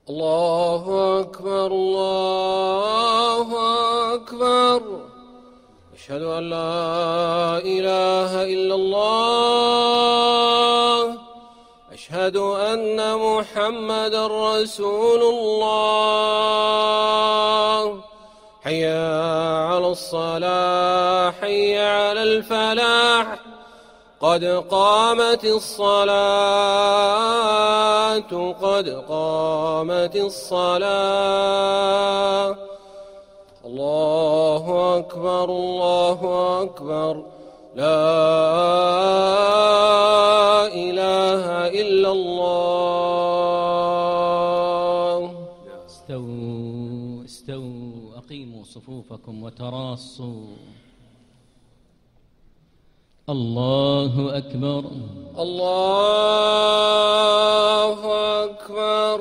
الله أكبر الله أكبر. أشهد أن لا إله إلا الله. أشهد أن محمدا رسول الله. حي على الصلاة حي على الفلاح. قد قامت الصلاة قد قامت الصلاة. الله أكبر الله أكبر. لا إله إلا الله. استووا استووا أقيموا صفوفكم وتراصوا. الله أكبر الله أكبر.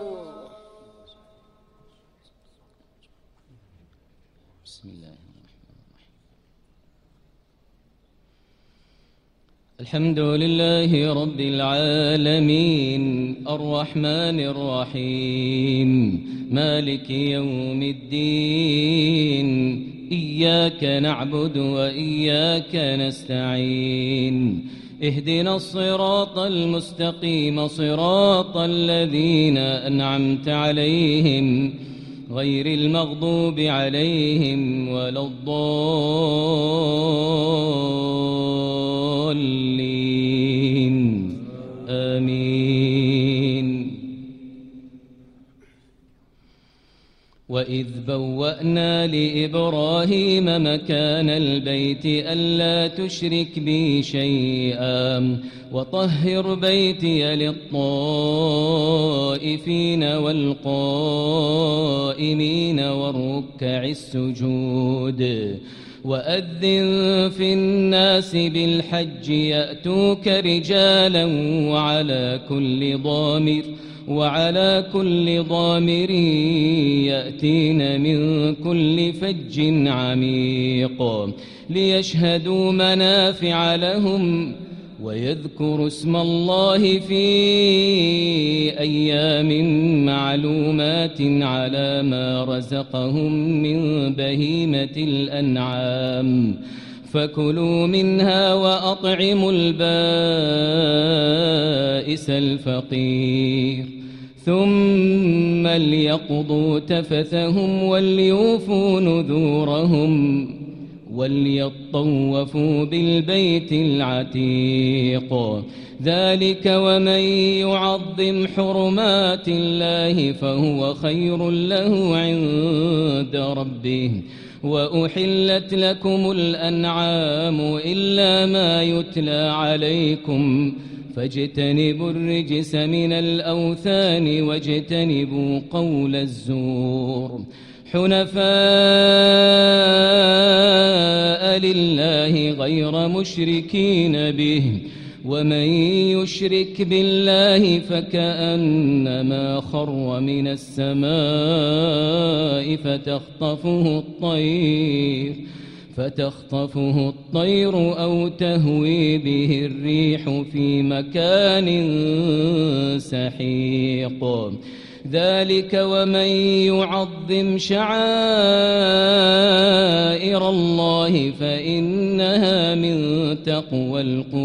بسم الله الرحمن الرحيم. الحمد لله رب العالمين الرحمن الرحيم مالك يوم الدين. إياك نعبد وإياك نستعين. اهدنا الصراط المستقيم صراط الذين أنعمت عليهم غير المغضوب عليهم ولا الضالين. آمين. وإذ بوأنا لإبراهيم مكان البيت ألا تشرك بي شيئا وطهر بيتي للطائفين والقائمين والركع السجود. وأذن في الناس بالحج يأتوك رجالا وعلى كل ضامر يأتين من كل فج عميق ليشهدوا منافع لهم ويذكروا اسم الله في أيام معلومات على ما رزقهم من بهيمة الأنعام فكلوا منها وأطعموا البائس الفقير ثم ليقضوا تفثهم وليوفوا نذورهم وليطوفوا بالبيت العتيق. ذلك ومن يعظم حرمات الله فهو خير له عند ربه. وأحلت لكم الأنعام إلا ما يتلى عليكم فاجتنبوا الرجس من الأوثان واجتنبوا قول الزور حنفاء لله غير مشركين به. ومن يشرك بالله فكأنما خر من السماء فتخطفه الطير أو تهوي به الريح في مكان سحيق. ذلك ومن يعظم شعائر الله فإنها من تقوى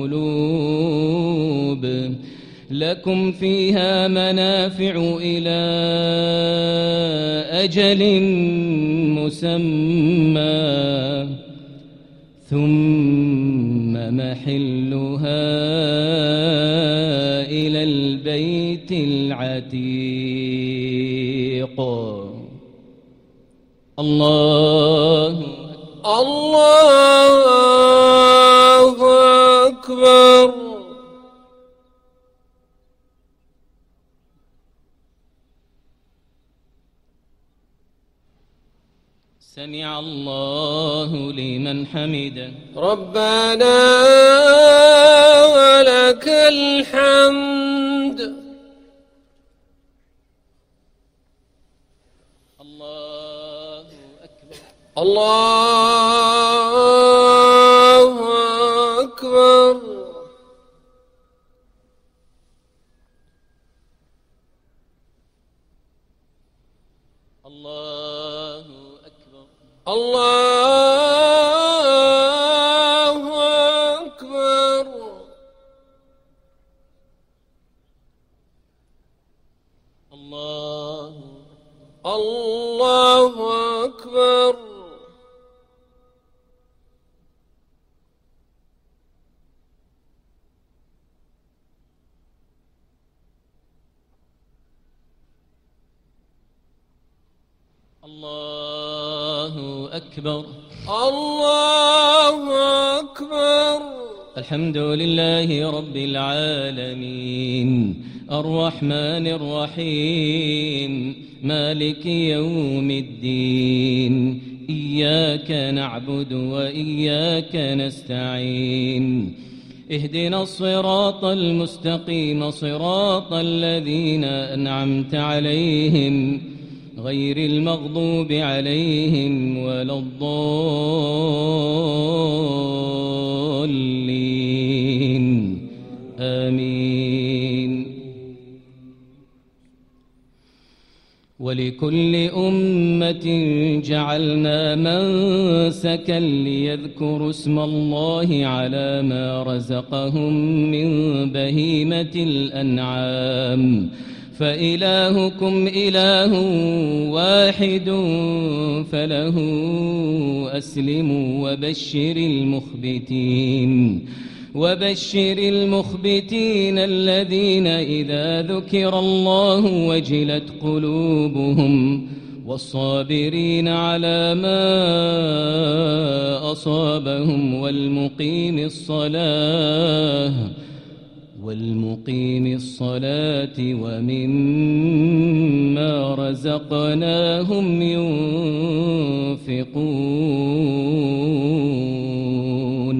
القلوب. لكم فيها منافع إلى أجل مسمى ثم محلها إلى البيت العتيق. الله أكبر. سمع الله لمن حمده. ربنا ولك الحمد. الله أكبر. الله أكبر. الله أكبر. الله أكبر. الله أكبر. الله أكبر. الله أكبر. الحمد لله رب العالمين الرحمن الرحيم مالك يوم الدين إياك نعبد وإياك نستعين اهدنا الصراط المستقيم صراط الذين أنعمت عليهم غير المغضوب عليهم ولا الضالين آمين. ولكل أمة جعلنا منسكا ليذكروا اسم الله على ما رزقهم من بهيمة الأنعام فإلهكم إله واحد فله أسلموا وبشر المخبتين الذين إذا ذكر الله وجلت قلوبهم والصابرين على ما أصابهم والمقيم الصلاة ومما رزقناهم ينفقون.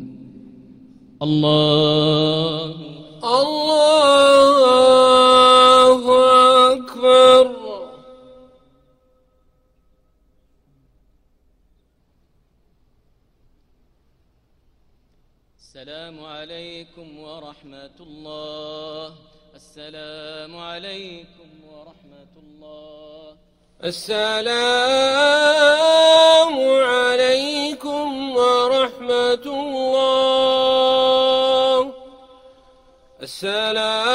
الله أكبر. السلام عليكم ورحمة الله. السلام عليكم ورحمة الله. السلام عليكم ورحمة الله. السلام